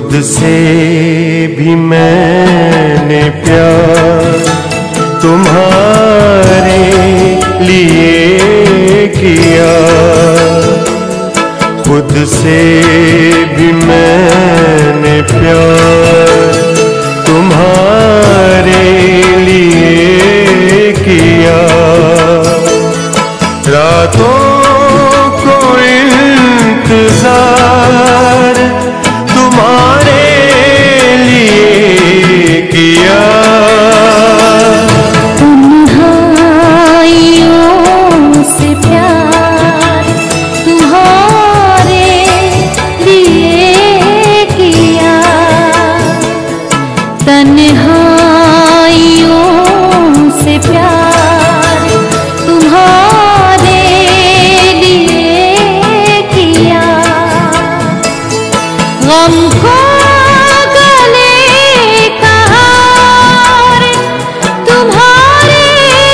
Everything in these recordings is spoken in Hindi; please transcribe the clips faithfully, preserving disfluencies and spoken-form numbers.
खुद से भी मैंने प्यार तुम्हारे लिए किया, खुद से भी मैंने प्यार तुम्हारे लिए किया। रातों को इंतजार तुम्हारे लिए किया, तन्हाइयों से प्यार तुम्हारे लिए किया, तन्हाइयों से प्यार तुम्हारे लिए किया। गम को गले का हार तुम्हारे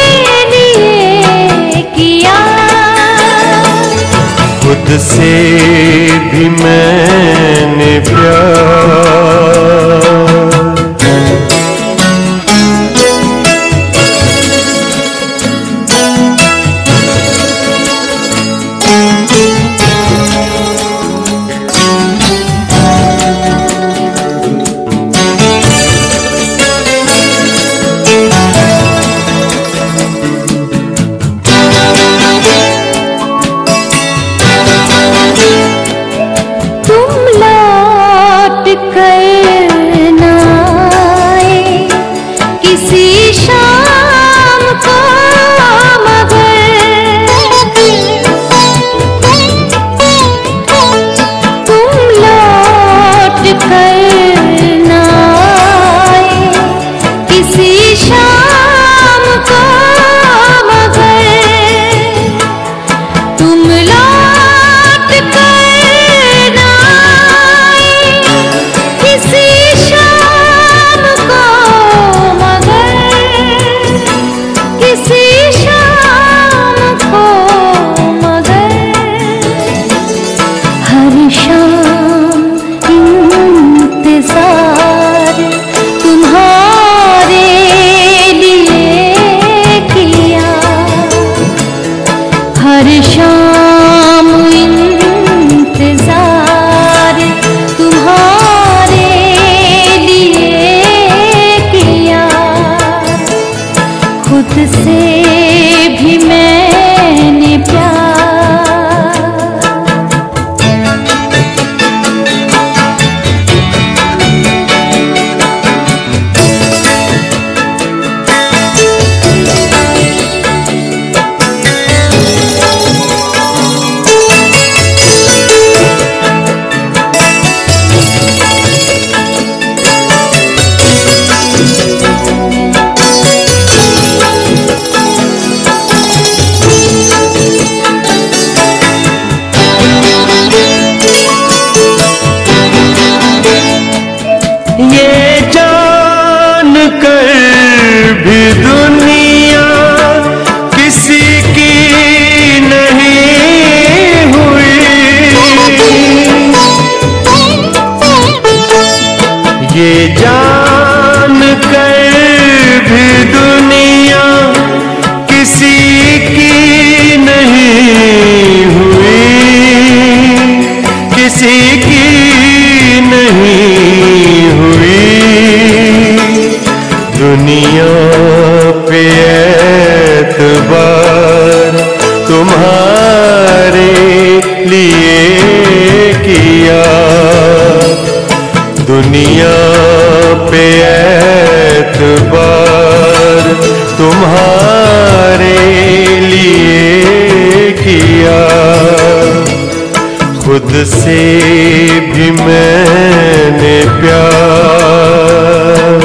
लिए किया, खुद से भी मैंने प्यार। हर शाम इंतजार तुम्हारे लिए किया, खुद से भी मैंने प्यार। भी दुनिया किसी की नहीं हुई, ये जान कर भी दुनिया किसी की नहीं हुई, किसी की नहीं हुई। दुनिया पे एतबार तुम्हारे लिए किया, दुनिया पे एतबार तुम्हारे लिए किया, खुद से भी मैंने प्यार।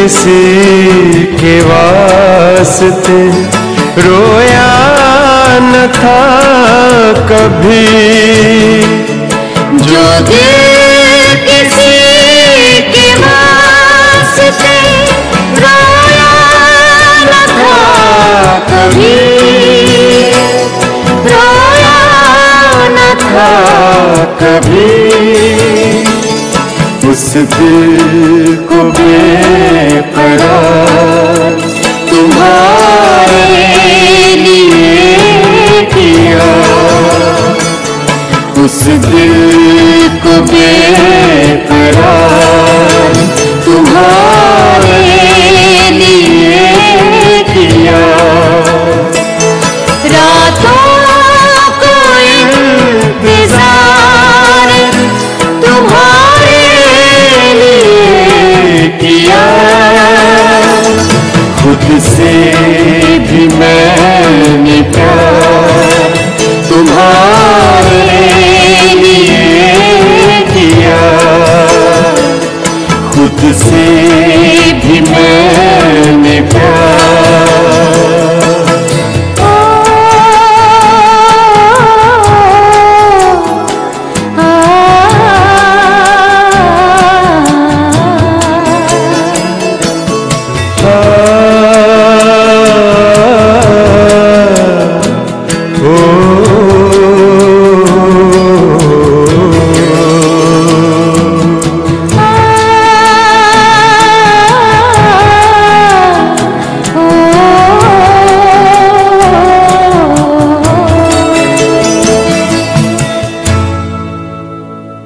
किसी के वास्ते रोया न था कभी, जो दिल किसी के वास्ते रोया न था कभी, रोया न था कभी उस दिल को बे